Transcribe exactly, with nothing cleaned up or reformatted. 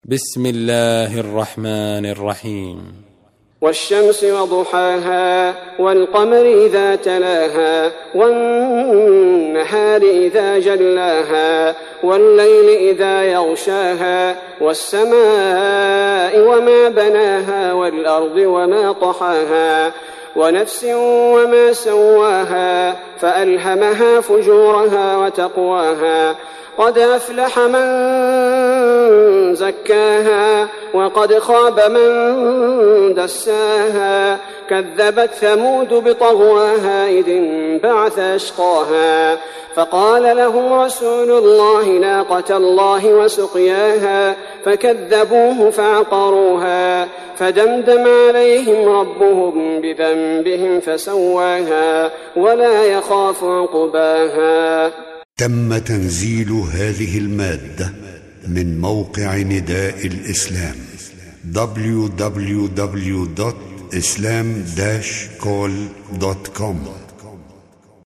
بسم الله الرحمن الرحيم. والشمس وضحاها والقمر إذا تلاها والنهار إذا جلاها والليل إذا يغشاها والسماء وما بناها والأرض وما طحاها ونفس وما سواها فألهمها فجورها وتقواها قد أفلح من زكاها وقد خاب من دساها كذبت ثمود بطغواها إذ انبعث أشقاها فقال لهم رسول الله ناقة الله وسقياها فكذبوه فعقروها فدمدم عليهم ربهم بذنبهم فسواها ولا يخاف عقباها. تم تنزيل هذه المادة من موقع نداء الإسلام دبليو دبليو دبليو دوت إسلام داش كول دوت كوم.